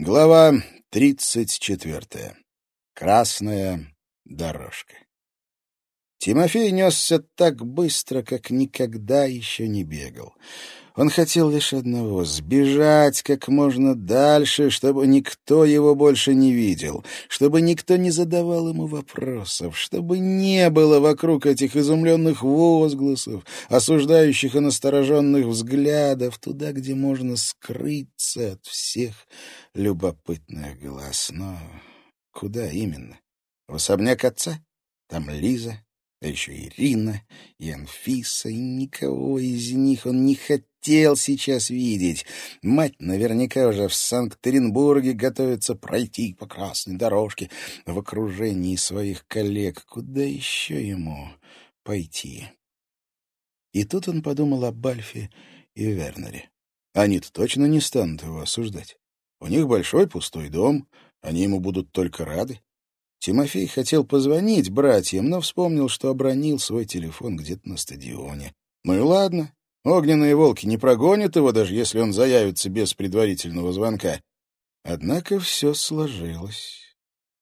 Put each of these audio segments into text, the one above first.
Глава 34. Красная дорожка. Тимофей несся так быстро, как никогда еще не бегал. Он хотел лишь одного — сбежать как можно дальше, чтобы никто его больше не видел, чтобы никто не задавал ему вопросов, чтобы не было вокруг этих изумленных возгласов, осуждающих и настороженных взглядов, туда, где можно скрыться от всех любопытных глаз. Но куда именно? В особняк отца? Там Лиза, а еще Ирина и Анфиса, и никого из них он не хотел сейчас видеть. Мать наверняка уже в Санкт-Петербурге готовится пройти по красной дорожке в окружении своих коллег. Куда еще ему пойти? И тут он подумал об Альфе и Вернере. Они-то точно не станут его осуждать. У них большой пустой дом, они ему будут только рады. Тимофей хотел позвонить братьям, но вспомнил, что обронил свой телефон где-то на стадионе. Ну и ладно, огненные волки не прогонят его, даже если он заявится без предварительного звонка. Однако все сложилось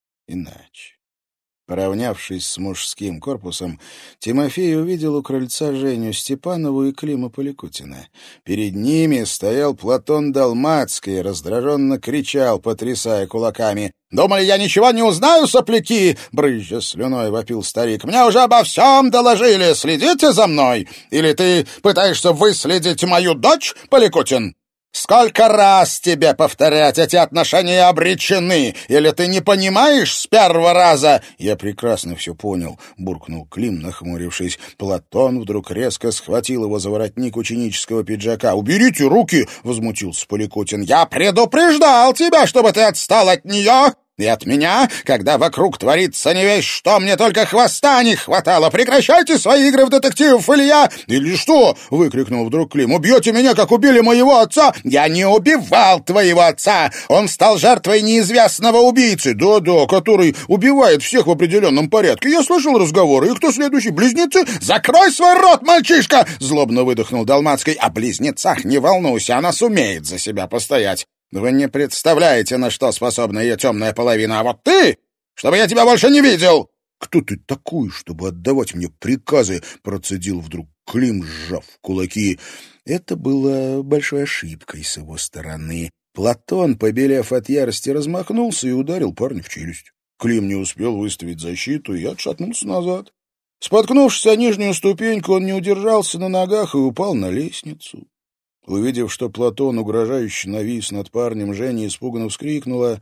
иначе. Поравнявшись с мужским корпусом, Тимофей увидел у крыльца Женю Степанову и Клима Поликутина. Перед ними стоял Платон Долмацкий и раздраженно кричал, потрясая кулаками. «Думали, я ничего не узнаю, сопляки?» — брызжа слюной вопил старик. «Мне уже обо всем доложили. Следите за мной. Или ты пытаешься выследить мою дочь, Поликутин? Сколько раз тебе повторять, эти отношения обречены? Или ты не понимаешь с первого раза?» «Я прекрасно все понял», — буркнул Клим, нахмурившись. Платон вдруг резко схватил его за воротник ученического пиджака. «Уберите руки!» — возмутился Поликутин. «Я предупреждал тебя, чтобы ты отстал от нее и от меня, когда вокруг творится не весть что, мне только хвоста не хватало. Прекращайте свои игры в детективов, или я...» «Или что?» — выкрикнул вдруг Клим. «Убьете меня, как убили моего отца?» «Я не убивал твоего отца! Он стал жертвой неизвестного убийцы!» «Да-да, который убивает всех в определенном порядке. Я слышал разговоры. И кто следующий? Близнецы?» «Закрой свой рот, мальчишка!» — злобно выдохнул Долмацкий. «О близнецах не волнуйся, она сумеет за себя постоять. Вы не представляете, на что способна ее темная половина. А вот ты, чтобы я тебя больше не видел!» «Кто ты такой, чтобы отдавать мне приказы?» — процедил вдруг Клим, сжав кулаки. Это было большой ошибкой с его стороны. Платон, побелев от ярости, размахнулся и ударил парня в челюсть. Клим не успел выставить защиту и отшатнулся назад. Споткнувшись о нижнюю ступеньку, он не удержался на ногах и упал на лестницу. Увидев, что Платон угрожающе навис над парнем, Женя испуганно вскрикнула,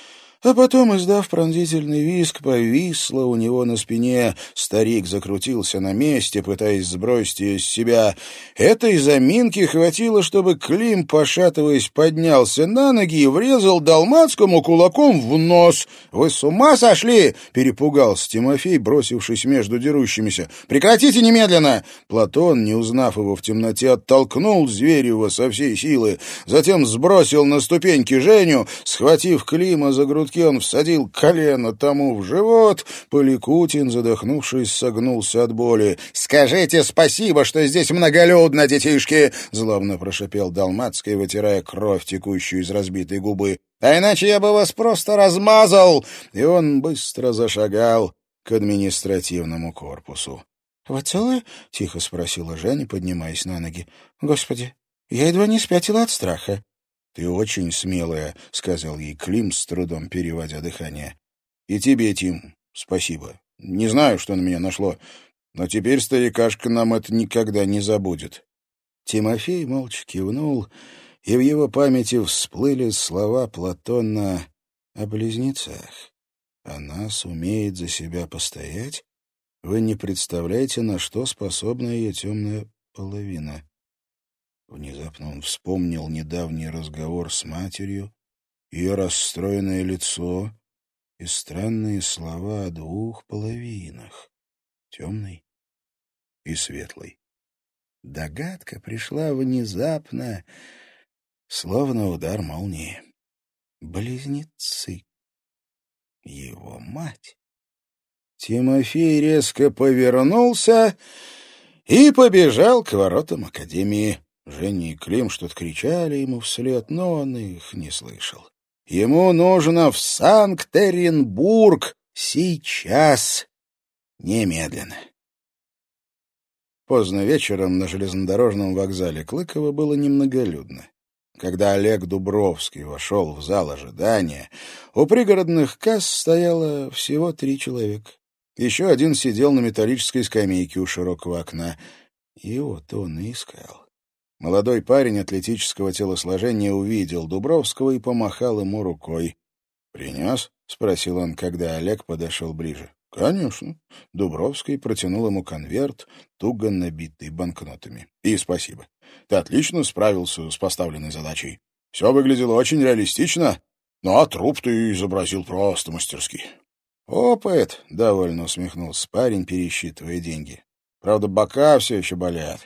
а потом, издав пронзительный визг, повисла у него на спине. Старик закрутился на месте, пытаясь сбросить ее с себя. Этой заминки хватило, чтобы Клим, пошатываясь, поднялся на ноги и врезал Долмацкому кулаком в нос. «Вы с ума сошли?» — перепугался Тимофей, бросившись между дерущимися. «Прекратите немедленно!» Платон, не узнав его в темноте, оттолкнул Зверева со всей силы, затем сбросил на ступеньки Женю, схватив Клима за грудки, он всадил колено тому в живот. Поликутин, задохнувшись, согнулся от боли. «Скажите спасибо, что здесь многолюдно, детишки!» — злобно прошипел Долмацкий, вытирая кровь, текущую из разбитой губы. «А иначе я бы вас просто размазал!» И он быстро зашагал к административному корпусу. «Вы целы?» — тихо спросила Женя, поднимаясь на ноги. «Господи, я едва не спятила от страха». «Ты очень смелая», — сказал ей Клим, с трудом переводя дыхание. «И тебе, Тим, спасибо. Не знаю, что на меня нашло, но теперь старикашка нам это никогда не забудет». Тимофей молча кивнул, и в его памяти всплыли слова Платона о близнецах. «Она сумеет за себя постоять? Вы не представляете, на что способна ее темная половина». Внезапно он вспомнил недавний разговор с матерью, ее расстроенное лицо и странные слова о двух половинах — темной и светлой. Догадка пришла внезапно, словно удар молнии. Близнецы. Его мать. Тимофей резко повернулся и побежал к воротам академии. Женя и Клим что-то кричали ему вслед, но он их не слышал. Ему нужно в Санкт-Петербург сейчас, немедленно. Поздно вечером на железнодорожном вокзале Клыково было немноголюдно. Когда Олег Дубровский вошел в зал ожидания, у пригородных касс стояло всего 3 человека. Еще один сидел на металлической скамейке у широкого окна. Его-то он и искал. Молодой парень атлетического телосложения увидел Дубровского и помахал ему рукой. «Принес?» — спросил он, когда Олег подошел ближе. «Конечно». Дубровский протянул ему конверт, туго набитый банкнотами. «И спасибо. Ты отлично справился с поставленной задачей. Все выглядело очень реалистично, ну а труп ты изобразил просто мастерски». «Опыт», — довольно усмехнулся парень, пересчитывая деньги. «Правда, бока все еще болят.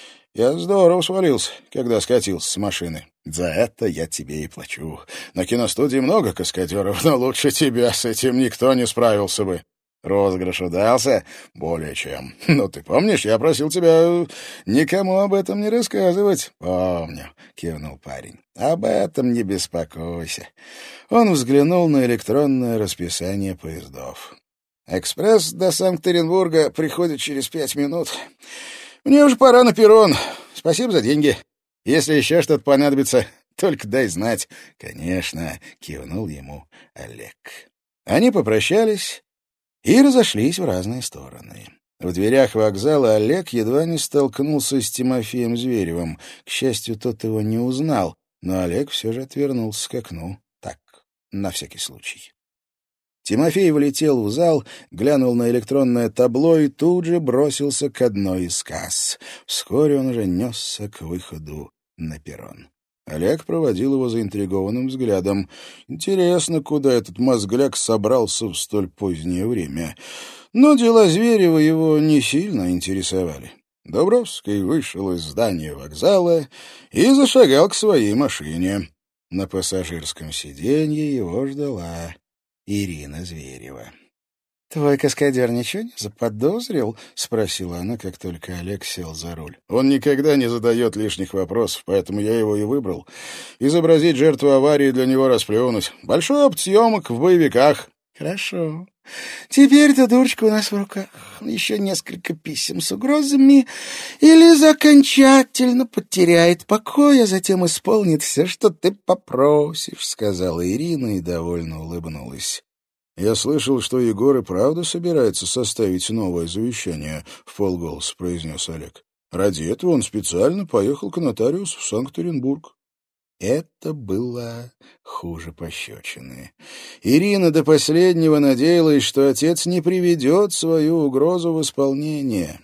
Я здорово свалился, когда скатился с машины. За это я тебе и плачу. На киностудии много каскадеров, но лучше тебя с этим никто не справился бы. Розыгрыш удался? Более чем. Но ты помнишь, я просил тебя никому об этом не рассказывать?» «Помню», — кивнул парень. «Об этом не беспокойся». Он взглянул на электронное расписание поездов. «Экспресс до Санкт-Петербурга приходит через 5 минут. Мне уже пора на перрон. Спасибо за деньги. Если еще что-то понадобится, только дай знать». «Конечно», — кивнул ему Олег. Они попрощались и разошлись в разные стороны. В дверях вокзала Олег едва не столкнулся с Тимофеем Зверевым. К счастью, тот его не узнал, но Олег все же отвернулся к окну. Так, на всякий случай. Тимофей влетел в зал, глянул на электронное табло и тут же бросился к одной из касс. Вскоре он уже несся к выходу на перрон. Олег проводил его заинтригованным взглядом. Интересно, куда этот мозгляк собрался в столь позднее время. Но дела Зверева его не сильно интересовали. Дубровский вышел из здания вокзала и зашагал к своей машине. На пассажирском сиденье его ждала Ирина Зверева. «Твой каскадер ничего не заподозрил?» — спросила она, как только Олег сел за руль. «Он никогда не задает лишних вопросов, поэтому я его и выбрал. Изобразить жертву аварии для него расплюнуть. Большой опыт съемок в боевиках». «Хорошо. Теперь-то дурочка у нас в руках. Еще несколько писем с угрозами, и Лиза окончательно потеряет покой, а затем исполнит все, что ты попросишь», — сказала Ирина и довольно улыбнулась. «Я слышал, что Егор и правда собирается составить новое завещание», — вполголоса произнес Олег. «Ради этого он специально поехал к нотариусу в Санкт-Петербург». Это было хуже пощечины. Ирина до последнего надеялась, что отец не приведет свою угрозу в исполнение.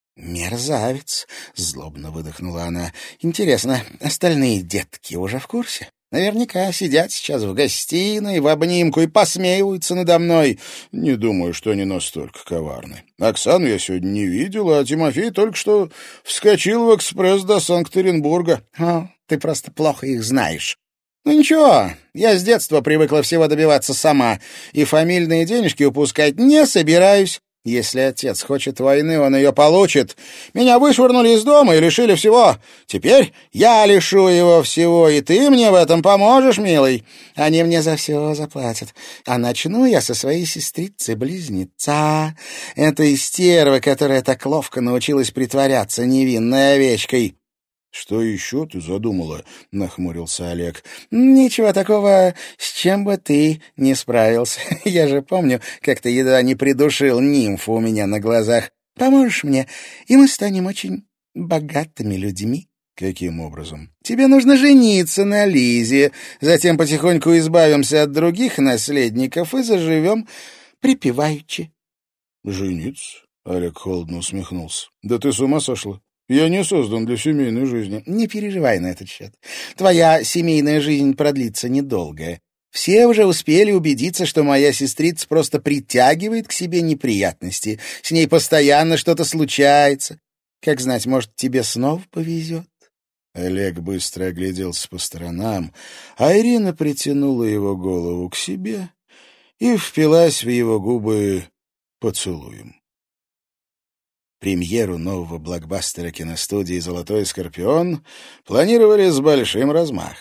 «Мерзавец!» — злобно выдохнула она. «Интересно, остальные детки уже в курсе? Наверняка сидят сейчас в гостиной в обнимку и посмеиваются надо мной». «Не думаю, что они настолько коварны. Оксану я сегодня не видел, а Тимофей только что вскочил в экспресс до Санкт-Петербурга». «О, ты просто плохо их знаешь». «Ну ничего, я с детства привыкла всего добиваться сама, и фамильные денежки упускать не собираюсь. Если отец хочет войны, он ее получит. Меня вышвырнули из дома и лишили всего. Теперь я лишу его всего, и ты мне в этом поможешь, милый. Они мне за все заплатят. А начну я со своей сестрицей-близнеца. Это стерва, которая так ловко научилась притворяться невинной овечкой». «Что еще ты задумала?» — нахмурился Олег. «Ничего такого, с чем бы ты не справился. Я же помню, как ты едва не придушил нимфу у меня на глазах. Поможешь мне, и мы станем очень богатыми людьми». «Каким образом?» «Тебе нужно жениться на Лизе, затем потихоньку избавимся от других наследников и заживем припеваючи». «Жениться?» — Олег холодно усмехнулся. «Да ты с ума сошла? Я не создан для семейной жизни». «Не переживай на этот счет. Твоя семейная жизнь продлится недолго. Все уже успели убедиться, что моя сестрица просто притягивает к себе неприятности. С ней постоянно что-то случается. Как знать, может, тебе снова повезет». Олег быстро огляделся по сторонам, а Ирина притянула его голову к себе и впилась в его губы поцелуем. Премьеру нового блокбастера киностудии «Золотой скорпион» планировали с большим размахом.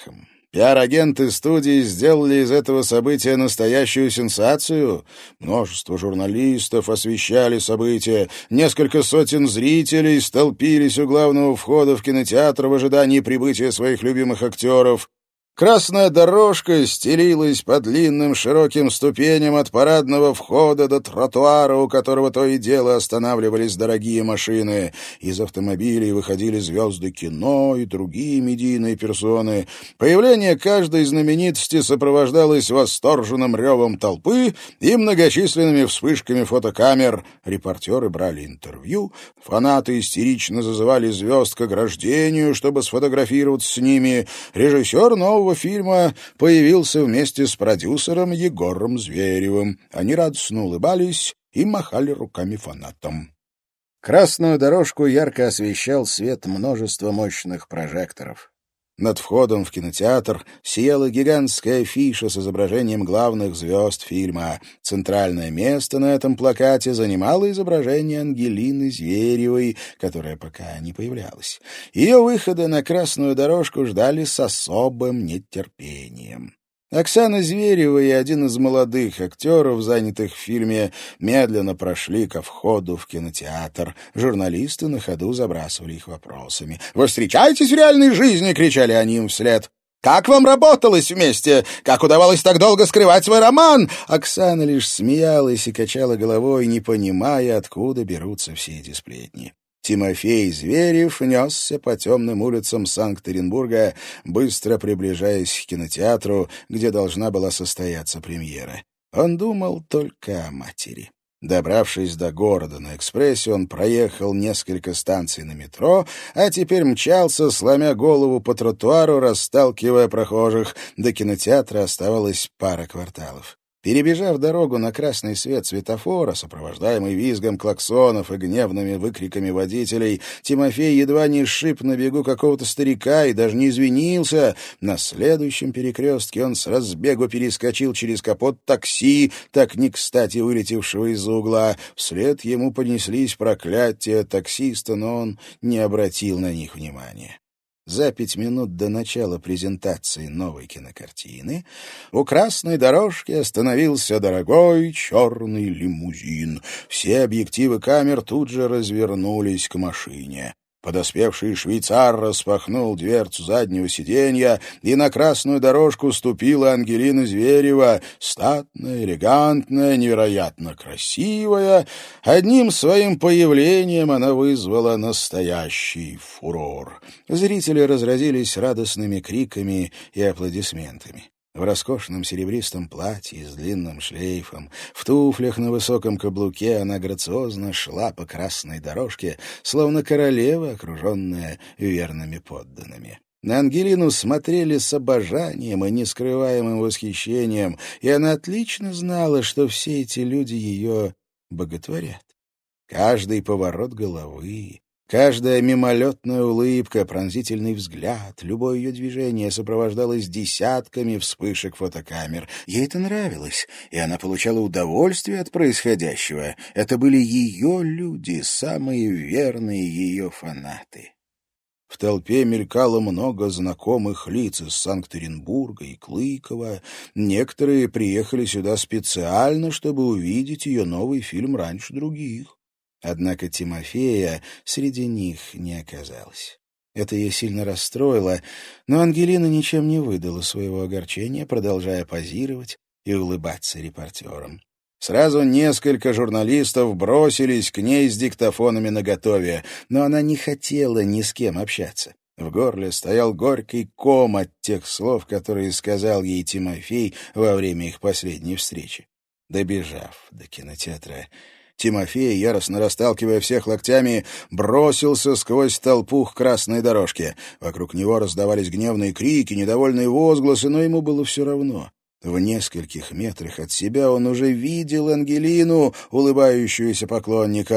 Пиар-агенты студии сделали из этого события настоящую сенсацию. Множество журналистов освещали событие. Несколько сотен зрителей столпились у главного входа в кинотеатр в ожидании прибытия своих любимых актеров. Красная дорожка стелилась по длинным широким ступеням от парадного входа до тротуара, у которого то и дело останавливались дорогие машины. Из автомобилей выходили звезды кино и другие медийные персоны. Появление каждой знаменитости сопровождалось восторженным ревом толпы и многочисленными вспышками фотокамер. Репортеры брали интервью, фанаты истерично зазывали звезд к ограждению, чтобы сфотографироваться с ними. Режиссер нового фильма появился вместе с продюсером Егором Зверевым. Они радостно улыбались и махали руками фанатам. Красную дорожку ярко освещал свет множества мощных прожекторов. Над входом в кинотеатр сияла гигантская афиша с изображением главных звезд фильма. Центральное место на этом плакате занимало изображение Ангелины Зверевой, которая пока не появлялась. Ее выхода на красную дорожку ждали с особым нетерпением. Оксана Зверева и один из молодых актеров, занятых в фильме, медленно прошли ко входу в кинотеатр. Журналисты на ходу забрасывали их вопросами. «Вы встречаетесь в реальной жизни?» — кричали они им вслед. «Как вам работалось вместе? Как удавалось так долго скрывать свой роман?» Оксана лишь смеялась и качала головой, не понимая, откуда берутся все эти сплетни. Тимофей Зверев несся по темным улицам Санкт-Петербурга, быстро приближаясь к кинотеатру, где должна была состояться премьера. Он думал только о матери. Добравшись до города на экспрессе, он проехал несколько станций на метро, а теперь мчался, сломя голову по тротуару, расталкивая прохожих. До кинотеатра оставалось пара кварталов. Перебежав дорогу на красный свет светофора, сопровождаемый визгом клаксонов и гневными выкриками водителей, Тимофей едва не сшиб на бегу какого-то старика и даже не извинился. На следующем перекрестке он с разбегу перескочил через капот такси, так не кстати вылетевшего из угла. Вслед ему понеслись проклятия таксиста, но он не обратил на них внимания. За 5 минут до начала презентации новой кинокартины у красной дорожки остановился дорогой черный лимузин. Все объективы камер тут же развернулись к машине. Подоспевший швейцар распахнул дверцу заднего сиденья, и на красную дорожку ступила Ангелина Зверева, статная, элегантная, невероятно красивая. Одним своим появлением она вызвала настоящий фурор. Зрители разразились радостными криками и аплодисментами. В роскошном серебристом платье с длинным шлейфом, в туфлях на высоком каблуке она грациозно шла по красной дорожке, словно королева, окруженная верными подданными. На Ангелину смотрели с обожанием и нескрываемым восхищением, и она отлично знала, что все эти люди ее боготворят. Каждый поворот головы, каждая мимолетная улыбка, пронзительный взгляд, любое ее движение сопровождалось десятками вспышек фотокамер. Ей это нравилось, и она получала удовольствие от происходящего. Это были ее люди, самые верные ее фанаты. В толпе мелькало много знакомых лиц из Санкт-Петербурга и Клыкова. Некоторые приехали сюда специально, чтобы увидеть ее новый фильм раньше других. Однако Тимофея среди них не оказалось. Это ее сильно расстроило, но Ангелина ничем не выдала своего огорчения, продолжая позировать и улыбаться репортерам. Сразу несколько журналистов бросились к ней с диктофонами наготове, но она не хотела ни с кем общаться. В горле стоял горький ком от тех слов, которые сказал ей Тимофей во время их последней встречи. Добежав до кинотеатра, Тимофей, яростно расталкивая всех локтями, бросился сквозь толпу к красной дорожке. Вокруг него раздавались гневные крики, недовольные возгласы, но ему было все равно. В нескольких метрах от себя он уже видел Ангелину, улыбающуюся поклонникам.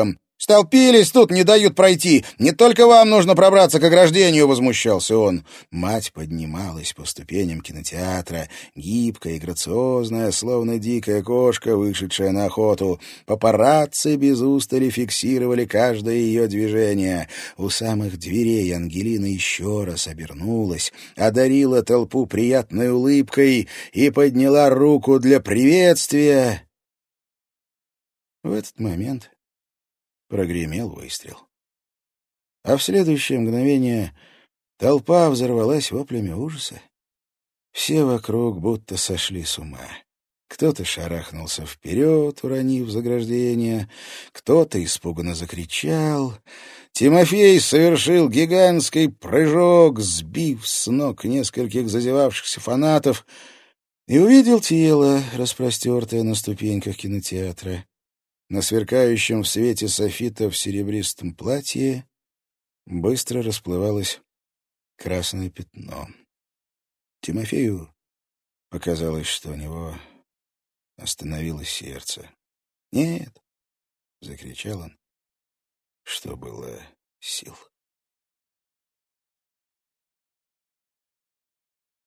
«Столпились тут, не дают пройти! Не только вам нужно пробраться к ограждению!» — возмущался он. Мать поднималась по ступеням кинотеатра, гибкая и грациозная, словно дикая кошка, вышедшая на охоту. Папарацци без устали фиксировали каждое ее движение. У самых дверей Ангелина еще раз обернулась, одарила толпу приятной улыбкой и подняла руку для приветствия. В этот момент прогремел выстрел. А в следующее мгновение толпа взорвалась воплями ужаса. Все вокруг будто сошли с ума. Кто-то шарахнулся вперед, уронив заграждение, кто-то испуганно закричал. Тимофей совершил гигантский прыжок, сбив с ног нескольких зазевавшихся фанатов, и увидел тело, распростертое на ступеньках кинотеатра. На сверкающем в свете софита в серебристом платье быстро расплывалось красное пятно. Тимофею показалось, что у него остановилось сердце. «Нет!» — закричал он, что было сил.